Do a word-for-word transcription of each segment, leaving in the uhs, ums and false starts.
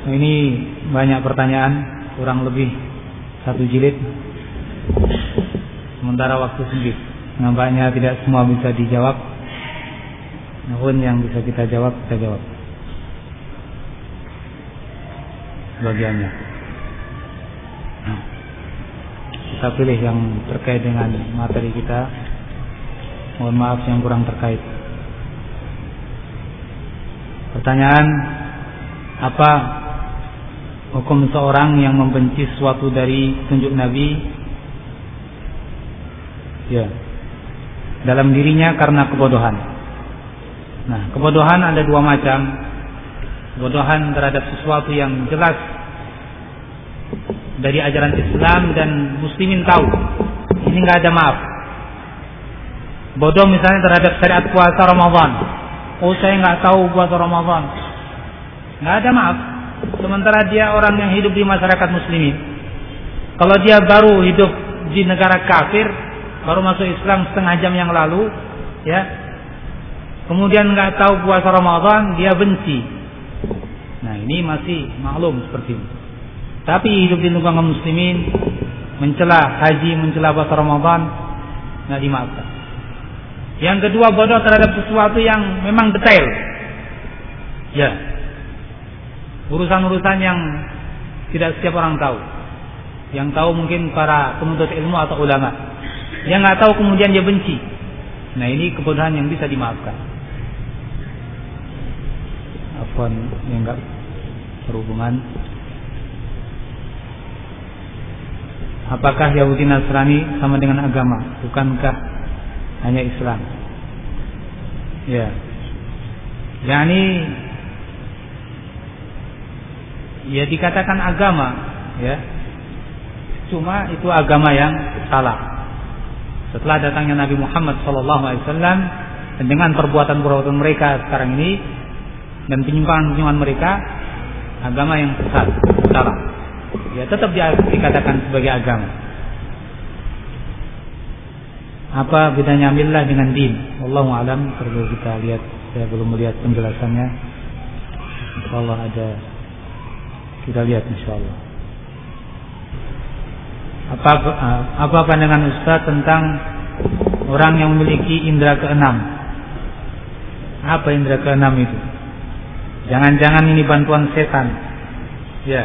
Ini banyak pertanyaan, kurang lebih satu jilid. Sementara waktu sempit, nampaknya tidak semua bisa dijawab. Namun yang bisa kita jawab, kita jawab bagiannya. Nah, kita pilih yang terkait dengan materi kita. Mohon maaf yang kurang terkait. Pertanyaan, apa hukum seorang yang membenci sesuatu dari tunjuk Nabi, ya, dalam dirinya karena kebodohan? Nah, kebodohan ada dua macam. Kebodohan terhadap sesuatu yang jelas dari ajaran Islam dan muslimin tahu, ini nggak ada maaf. Bodoh misalnya terhadap syariat puasa Ramadan. Oh, saya nggak tahu puasa Ramadan, nggak ada maaf. Sementara dia orang yang hidup di masyarakat muslimin. Kalau dia baru hidup di negara kafir, baru masuk Islam setengah jam yang lalu, ya, kemudian nggak tahu puasa Ramadan, dia benci. Nah, ini masih maklum seperti ini. Tapi hidup di lingkungan muslimin, mencela haji, mencela puasa Ramadan, nggak dimaafkan. Yang kedua, bodoh terhadap sesuatu yang memang detail, ya, urusan-urusan yang tidak setiap orang tahu. Yang tahu mungkin para penuntut ilmu atau ulama. Yang nggak tahu kemudian dia benci. Nah, ini kebodohan yang bisa dimaafkan. Afwan, yang nggak berhubungan. Apakah Yahudi Nasrani sama dengan agama? Bukankah hanya Islam? Ya, yakni ya dikatakan agama, ya, cuma itu agama yang salah. Setelah datangnya Nabi Muhammad Shallallahu Alaihi Wasallam dan dengan perbuatan-perbuatan mereka sekarang ini dan penyimpangan-penyimpangan mereka, agama yang sesat, salah. Ya, tetap dikatakan sebagai agama. Apa bedanya millah dengan din? Wallahu alam, perlu kita lihat. Saya belum melihat penjelasannya. Insyaallah ada, kita lihat insyaallah. Apa apa pandangan Ustaz tentang orang yang memiliki indera keenam? Apa indera keenam itu? Jangan-jangan ini bantuan setan? Ya.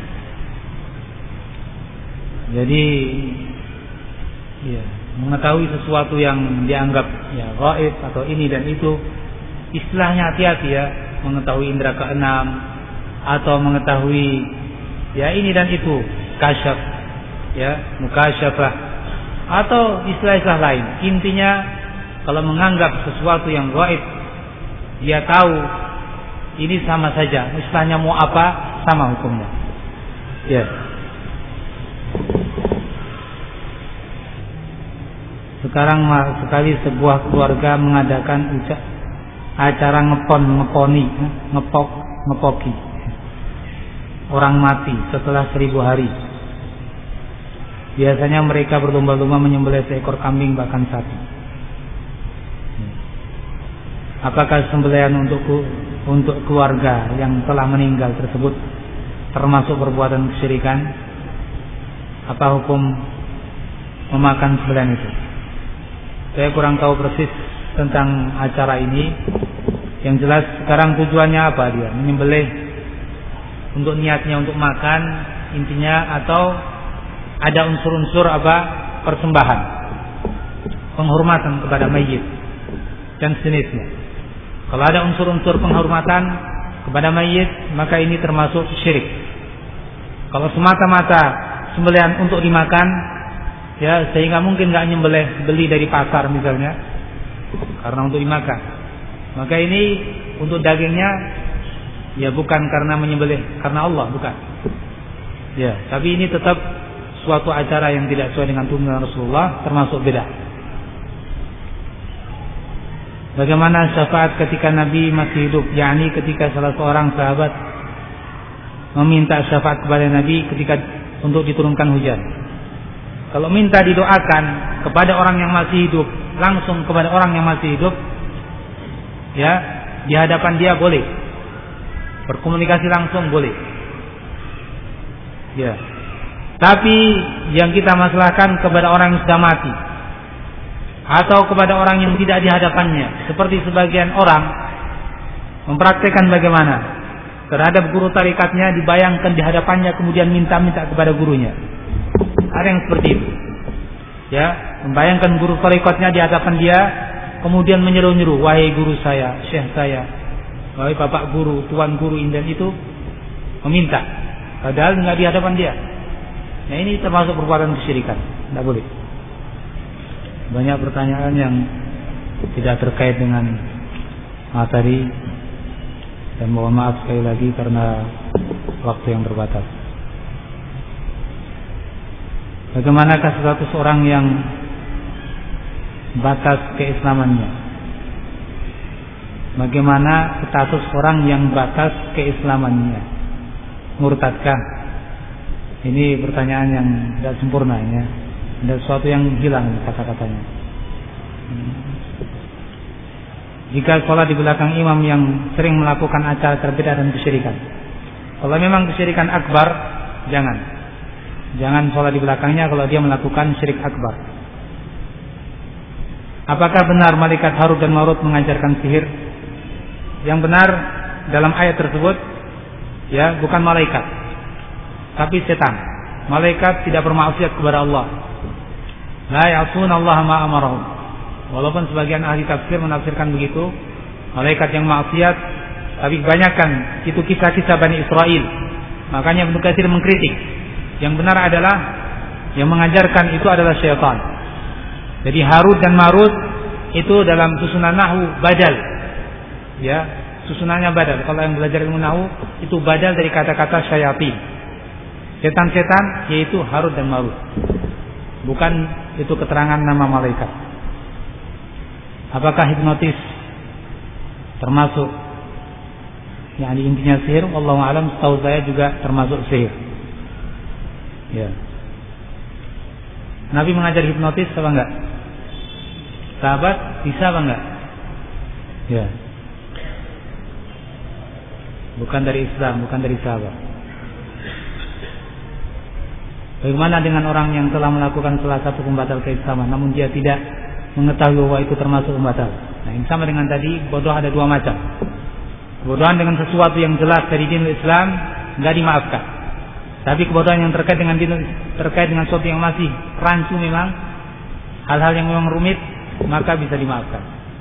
Jadi, ya, mengetahui sesuatu yang dianggap ya gaib atau ini dan itu, istilahnya hati-hati ya, mengetahui indera keenam atau mengetahui ya ini dan itu, kasyaf, ya, mukasyafah atau istilah-istilah lain. Intinya kalau menganggap sesuatu yang gaib, dia tahu ini sama saja, istilahnya mau apa sama hukumnya. Ya. Sekarang sekali sebuah keluarga mengadakan ucap acara ngepon, ngeponi, ngepok, ngepoki orang mati setelah seribu hari. Biasanya mereka berlomba-lomba menyembelih seekor kambing bahkan sapi. Apakah sembelihan untuk untuk keluarga yang telah meninggal tersebut termasuk perbuatan kesyirikan? Apa hukum memakan sembelihan itu? Saya kurang tahu persis tentang acara ini. Yang jelas sekarang tujuannya apa dia? Menyembelih untuk niatnya untuk makan intinya, atau ada unsur-unsur apa? Persembahan, penghormatan kepada mayit dan sejenisnya. Kalau ada unsur-unsur penghormatan kepada mayit, maka ini termasuk syirik. Kalau semata-mata sembelihan untuk dimakan, ya, sehingga mungkin nggak nyembelih, beli dari pasar misalnya, karena untuk dimakan, maka ini untuk dagingnya, ya bukan karena menyembelih karena Allah, bukan. Ya, tapi ini tetap suatu acara yang tidak sesuai dengan tuntunan Rasulullah, termasuk beda. Bagaimana syafaat ketika Nabi masih hidup, yakni ketika salah seorang sahabat meminta syafaat kepada Nabi ketika untuk diturunkan hujan. Kalau minta didoakan kepada orang yang masih hidup, langsung kepada orang yang masih hidup, ya, di hadapan dia boleh. Berkomunikasi langsung boleh. Ya. Tapi yang kita masalahkan kepada orang yang sudah mati atau kepada orang yang tidak di hadapannya, seperti sebagian orang mempraktikkan bagaimana terhadap guru tarikatnya, dibayangkan di hadapannya kemudian minta-minta kepada gurunya. Ada yang seperti itu. Ya, membayangkan guru tarikatnya di hadapan dia, kemudian menyeru-nyeru, wahai guru saya, syekh saya, wahai bapak guru, tuan guru, indan itu, meminta. Padahal nggak di hadapan dia. Nah, ini termasuk perbuatan kesyirikan. Tidak boleh. Banyak pertanyaan yang tidak terkait dengan materi, dan mohon maaf sekali lagi karena waktu yang terbatas. Bagaimanakah status orang yang batas keislamannya? Bagaimana status orang yang batas keislamannya? Murtadkah? Ini pertanyaan yang tidak sempurna ya. Ada sesuatu yang hilang kata-katanya. Jika sholat di belakang imam yang sering melakukan acara berbeda dan kesyirikan, kalau memang kesyirikan akbar, jangan Jangan sholat di belakangnya kalau dia melakukan syirik akbar. Apakah benar malaikat Harut dan Marut mengajarkan sihir? Yang benar dalam ayat tersebut, ya, bukan malaikat, tapi setan. Malaikat tidak bermaksiat kepada Allah. La ya'sunallaha ma amarahum. Walaupun sebagian ahli tafsir menafsirkan begitu, malaikat yang maksiat, tapi kebanyakan itu kisah-kisah Bani Israel. Makanya Ibnu Katsir mengkritik. Yang benar adalah yang mengajarkan itu adalah syaitan. Jadi Harut dan Marut itu dalam susunan nahwu badal. Ya, susunannya badal. Kalau yang belajar ilmu nahwu itu badal dari kata-kata syayatin. Setan-setan yaitu Harut dan Marut. Bukan itu keterangan nama malaikat. Apakah hipnotis termasuk yakni intinya sihir? Wallahu a'lam, setahu saya juga termasuk sihir. Ya. Nabi mengajar hipnotis apa enggak? Sahabat bisa apa enggak? Ya. Bukan dari Islam, bukan dari sahabat. Bagaimana dengan orang yang telah melakukan salah satu pembatal keislaman, namun dia tidak mengetahui bahwa itu termasuk pembatal? Nah, ini sama dengan tadi, bodoh ada dua macam. Kebodohan dengan sesuatu yang jelas dari dinul Islam enggak dimaafkan. Tapi kebodohan yang terkait dengan terkait dengan sesuatu yang masih rancu memang, hal-hal yang memang rumit, maka bisa dimaafkan.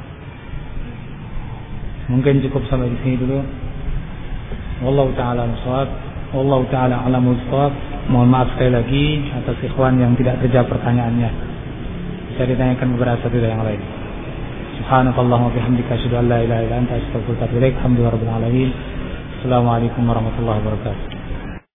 Mungkin cukup sampai di sini dulu. Wallahu taala shawab, wallahu taala alamul shawab. Mohon maaf sekali lagi atas ikhwan yang tidak terjawab pertanyaannya. Bisa ditanyakan beberapa satu yang lain. Subhanakallahumma bihamdika asyhadu an la ilaha illa anta astaghfiruka wa atubu ilaik. Alhamdulillahirabbil alamin. Assalamualaikum warahmatullahi wabarakatuh.